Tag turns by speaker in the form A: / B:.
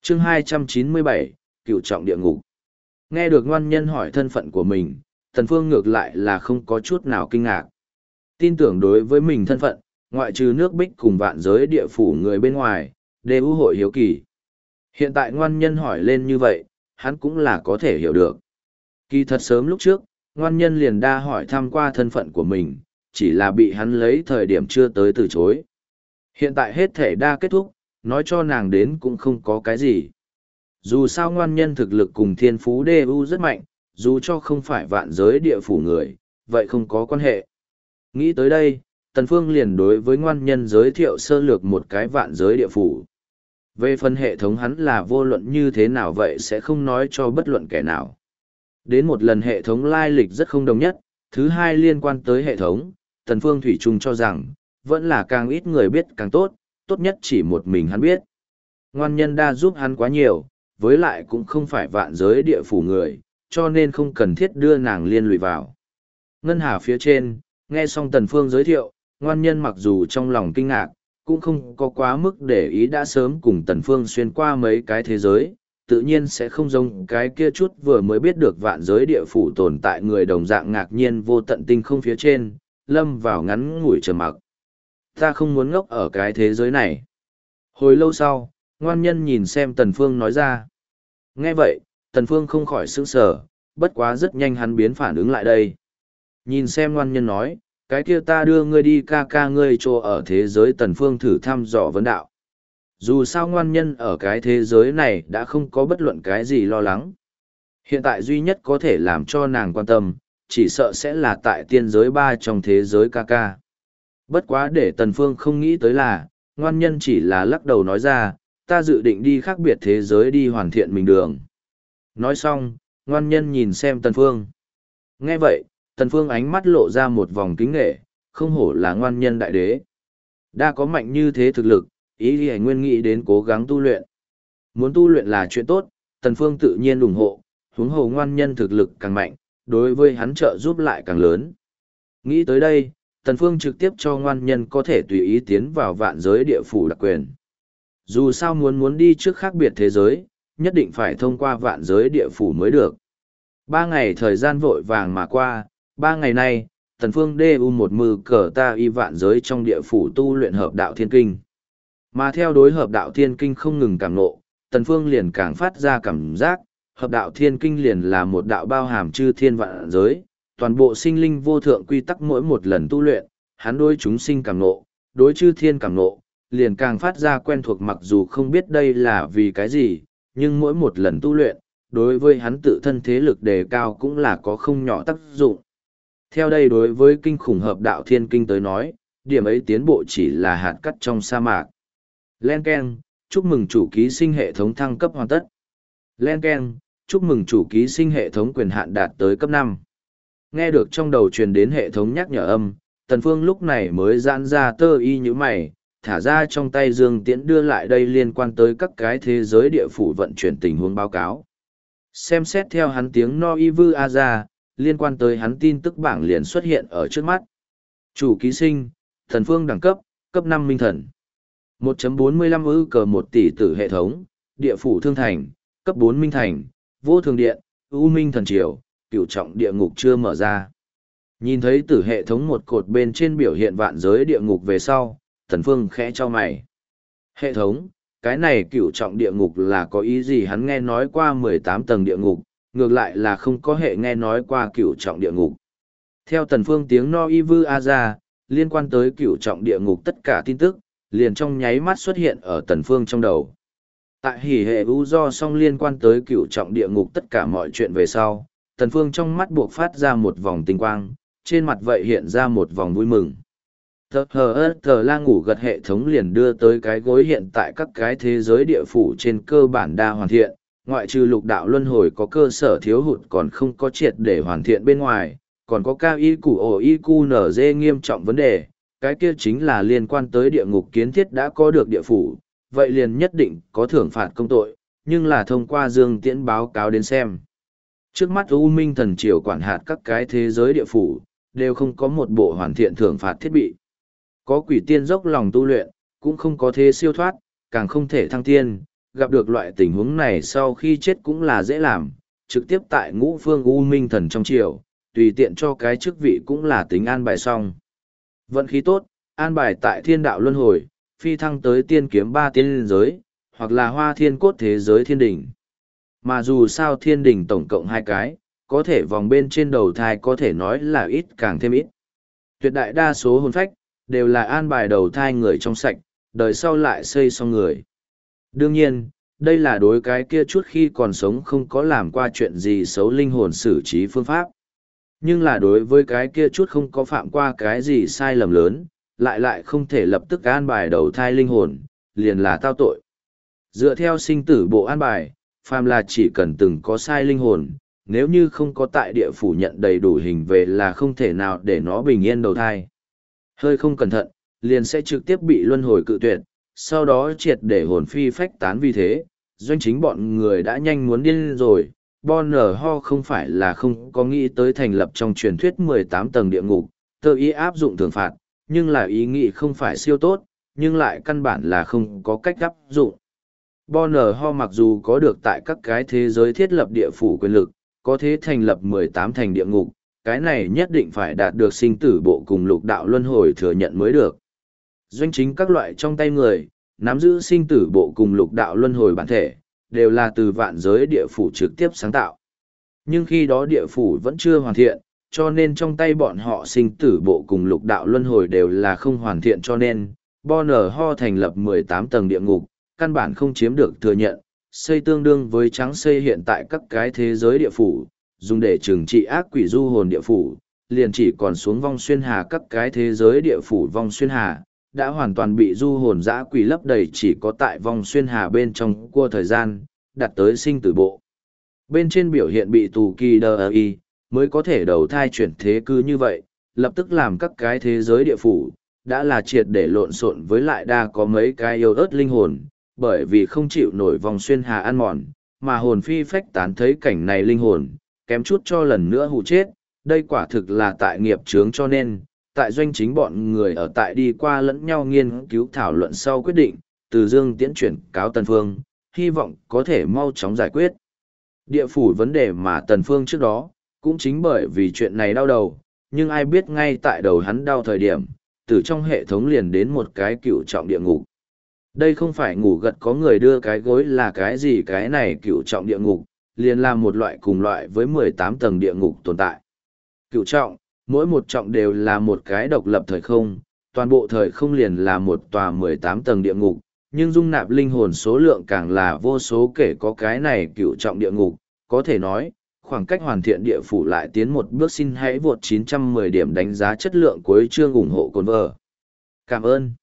A: Chương 297, Cựu trọng địa ngục. Nghe được ngoan nhân hỏi thân phận của mình, Tần Phương ngược lại là không có chút nào kinh ngạc. Tin tưởng đối với mình thân phận, ngoại trừ nước Bích cùng vạn giới địa phủ người bên ngoài, đều hội hiếu kỳ. Hiện tại ngoan nhân hỏi lên như vậy, hắn cũng là có thể hiểu được. Kỳ thật sớm lúc trước, ngoan nhân liền đa hỏi thăm qua thân phận của mình, chỉ là bị hắn lấy thời điểm chưa tới từ chối. Hiện tại hết thể đa kết thúc, nói cho nàng đến cũng không có cái gì. Dù sao ngoan nhân thực lực cùng thiên phú DU rất mạnh, dù cho không phải vạn giới địa phủ người, vậy không có quan hệ. Nghĩ tới đây, Tần Phương liền đối với ngoan nhân giới thiệu sơ lược một cái vạn giới địa phủ. Về phần hệ thống hắn là vô luận như thế nào vậy sẽ không nói cho bất luận kẻ nào. Đến một lần hệ thống lai lịch rất không đồng nhất, thứ hai liên quan tới hệ thống, Tần Phương thủy chung cho rằng, vẫn là càng ít người biết càng tốt, tốt nhất chỉ một mình hắn biết. Ngoan nhân đa giúp hắn quá nhiều, với lại cũng không phải vạn giới địa phủ người, cho nên không cần thiết đưa nàng liên lụy vào. Ngân hà phía trên, nghe xong Tần Phương giới thiệu, ngoan nhân mặc dù trong lòng kinh ngạc, cũng không có quá mức để ý đã sớm cùng Tần Phương xuyên qua mấy cái thế giới, tự nhiên sẽ không giống cái kia chút vừa mới biết được vạn giới địa phủ tồn tại người đồng dạng ngạc nhiên vô tận tinh không phía trên, lâm vào ngắn ngủi trầm mặc. Ta không muốn ngốc ở cái thế giới này. Hồi lâu sau, ngoan nhân nhìn xem Tần Phương nói ra. Nghe vậy, Tần Phương không khỏi sửng sở, bất quá rất nhanh hắn biến phản ứng lại đây. Nhìn xem ngoan nhân nói, cái kia ta đưa ngươi đi ca ca ngươi chỗ ở thế giới. Tần Phương thử thăm dò vấn đạo. Dù sao ngoan nhân ở cái thế giới này đã không có bất luận cái gì lo lắng. Hiện tại duy nhất có thể làm cho nàng quan tâm, chỉ sợ sẽ là tại tiên giới 3 trong thế giới ca ca. Bất quá để Tần Phương không nghĩ tới là, ngoan nhân chỉ là lắc đầu nói ra, ta dự định đi khác biệt thế giới đi hoàn thiện mình đường. Nói xong, ngoan nhân nhìn xem Tần Phương. Nghe vậy, Tần Phương ánh mắt lộ ra một vòng kính nể, không hổ là ngoan nhân đại đế. Đã có mạnh như thế thực lực, ý thì nguyên nghĩ đến cố gắng tu luyện. Muốn tu luyện là chuyện tốt, Tần Phương tự nhiên ủng hộ, huống hồ ngoan nhân thực lực càng mạnh, đối với hắn trợ giúp lại càng lớn. Nghĩ tới đây, Tần Phương trực tiếp cho ngoan nhân có thể tùy ý tiến vào vạn giới địa phủ đặc quyền. Dù sao muốn đi trước khác biệt thế giới, nhất định phải thông qua vạn giới địa phủ mới được. 3 ngày thời gian vội vàng mà qua, 3 ngày nay, Tần Phương DU một mư cờ ta y vạn giới trong địa phủ tu luyện hợp đạo thiên kinh. Mà theo đối hợp đạo thiên kinh không ngừng cảm ngộ, Tần Phương liền càng phát ra cảm giác, hợp đạo thiên kinh liền là một đạo bao hàm chư thiên vạn giới, toàn bộ sinh linh vô thượng quy tắc mỗi một lần tu luyện, hắn đối chúng sinh cảm ngộ, đối chư thiên cảm ngộ, liền càng phát ra quen thuộc mặc dù không biết đây là vì cái gì, nhưng mỗi một lần tu luyện, đối với hắn tự thân thế lực đề cao cũng là có không nhỏ tác dụng. Theo đây đối với kinh khủng hợp đạo thiên kinh tới nói, điểm ấy tiến bộ chỉ là hạt cát trong sa mạc. Len Ken, chúc mừng chủ ký sinh hệ thống thăng cấp hoàn tất. Len Ken, chúc mừng chủ ký sinh hệ thống quyền hạn đạt tới cấp 5. Nghe được trong đầu truyền đến hệ thống nhắc nhở âm, Tần Phương lúc này mới giãn ra tơ y như mày, thả ra trong tay Dương Tiễn đưa lại đây liên quan tới các cái thế giới địa phủ vận chuyển tình huống báo cáo. Xem xét theo hắn tiếng no y vư a ra, liên quan tới hắn tin tức bảng liền xuất hiện ở trước mắt. Chủ ký sinh, Tần Phương đẳng cấp, cấp 5 minh thần. 1.45 ư cờ 1 tỷ tử hệ thống, địa phủ thương thành, cấp 4 minh thành, vô thường điện, ưu minh thần triều, cửu trọng địa ngục chưa mở ra. Nhìn thấy tử hệ thống một cột bên trên biểu hiện vạn giới địa ngục về sau, Tần Phương khẽ cho mày. Hệ thống, cái này cửu trọng địa ngục là có ý gì? Hắn nghe nói qua 18 tầng địa ngục, ngược lại là không có hệ nghe nói qua cửu trọng địa ngục. Theo Tần Phương tiếng no y vư a ra, liên quan tới cửu trọng địa ngục tất cả tin tức, liền trong nháy mắt xuất hiện ở Tần Phương trong đầu. Tại hỉ hệ u do song liên quan tới cửu trọng địa ngục tất cả mọi chuyện về sau, Tần Phương trong mắt buộc phát ra một vòng tinh quang, trên mặt vậy hiện ra một vòng vui mừng. Thờ la ngủ gật hệ thống liền đưa tới cái gối hiện tại các cái thế giới địa phủ trên cơ bản đa hoàn thiện, ngoại trừ lục đạo luân hồi có cơ sở thiếu hụt còn không có triệt để hoàn thiện bên ngoài, còn có cao y củ ổ y cu nở dê nghiêm trọng vấn đề, cái kia chính là liên quan tới địa ngục kiến thiết đã có được địa phủ, vậy liền nhất định có thưởng phạt công tội, nhưng là thông qua Dương Tiễn báo cáo đến xem. Trước mắt U Minh Thần Triều quản hạt các cái thế giới địa phủ, đều không có một bộ hoàn thiện thưởng phạt thiết bị. Có quỷ tiên dốc lòng tu luyện, cũng không có thế siêu thoát, càng không thể thăng tiên, gặp được loại tình huống này sau khi chết cũng là dễ làm, trực tiếp tại Ngũ Phương U Minh Thần trong triều, tùy tiện cho cái chức vị cũng là tính an bài xong. Vận khí tốt, an bài tại thiên đạo luân hồi, phi thăng tới tiên kiếm ba tiên giới, hoặc là hoa thiên cốt thế giới thiên đỉnh. Mà dù sao thiên đỉnh tổng cộng 2 cái, có thể vòng bên trên đầu thai có thể nói là ít càng thêm ít. Tuyệt đại đa số hồn phách, đều là an bài đầu thai người trong sạch, đời sau lại xây xong người. Đương nhiên, đây là đối cái kia chút khi còn sống không có làm qua chuyện gì xấu linh hồn xử trí phương pháp. Nhưng là đối với cái kia chút không có phạm qua cái gì sai lầm lớn, lại không thể lập tức an bài đầu thai linh hồn, liền là tao tội. Dựa theo sinh tử bộ an bài, phàm là chỉ cần từng có sai linh hồn, nếu như không có tại địa phủ nhận đầy đủ hình về là không thể nào để nó bình yên đầu thai. Hơi không cẩn thận, liền sẽ trực tiếp bị luân hồi cự tuyệt, sau đó triệt để hồn phi phách tán. Vì thế, doanh chính bọn người đã nhanh muốn điên rồi. Bonner Ho không phải là không có nghĩ tới thành lập trong truyền thuyết 18 tầng địa ngục, tự ý áp dụng thưởng phạt, nhưng là ý nghĩ không phải siêu tốt, nhưng lại căn bản là không có cách áp dụng. Bonner Ho mặc dù có được tại các cái thế giới thiết lập địa phủ quyền lực, có thể thành lập 18 thành địa ngục, cái này nhất định phải đạt được sinh tử bộ cùng lục đạo luân hồi thừa nhận mới được. Doanh chính các loại trong tay người, nắm giữ sinh tử bộ cùng lục đạo luân hồi bản thể, đều là từ vạn giới địa phủ trực tiếp sáng tạo. Nhưng khi đó địa phủ vẫn chưa hoàn thiện, cho nên trong tay bọn họ sinh tử bộ cùng lục đạo luân hồi đều là không hoàn thiện, cho nên Bonner Ho thành lập 18 tầng địa ngục, căn bản không chiếm được thừa nhận, xây tương đương với trắng xây hiện tại các cái thế giới địa phủ, dùng để trừng trị ác quỷ du hồn địa phủ, liền chỉ còn xuống vong xuyên hà các cái thế giới địa phủ vong xuyên hà, đã hoàn toàn bị du hồn dã quỷ lấp đầy, chỉ có tại vong xuyên hà bên trong cua thời gian, đặt tới sinh tử bộ. Bên trên biểu hiện bị tù kỳ đờ y, mới có thể đầu thai chuyển thế cư như vậy, lập tức làm các cái thế giới địa phủ, đã là triệt để lộn xộn với lại đa có mấy cái yêu ớt linh hồn, bởi vì không chịu nổi vòng xuyên hà ăn mòn, mà hồn phi phách tán thấy cảnh này linh hồn, kém chút cho lần nữa hụ chết, đây quả thực là tại nghiệp chướng, cho nên, tại doanh chính bọn người ở tại đi qua lẫn nhau nghiên cứu thảo luận sau quyết định, từ Dương Tiễn chuyển cáo Tần Phương, hy vọng có thể mau chóng giải quyết địa phủ vấn đề mà Tần Phương trước đó, cũng chính bởi vì chuyện này đau đầu, nhưng ai biết ngay tại đầu hắn đau thời điểm, từ trong hệ thống liền đến một cái cựu trọng địa ngục. Đây không phải ngủ gật có người đưa cái gối là cái gì, cái này cựu trọng địa ngục, liền là một loại cùng loại với 18 tầng địa ngục tồn tại. Cựu trọng, mỗi một trọng đều là một cái độc lập thời không, toàn bộ thời không liền là một tòa 18 tầng địa ngục, nhưng dung nạp linh hồn số lượng càng là vô số kể, có cái này cựu trọng địa ngục, có thể nói, khoảng cách hoàn thiện địa phủ lại tiến một bước. Xin hãy vượt 910 điểm đánh giá chất lượng cuối chương ủng hộ cồn vợ. Cảm ơn.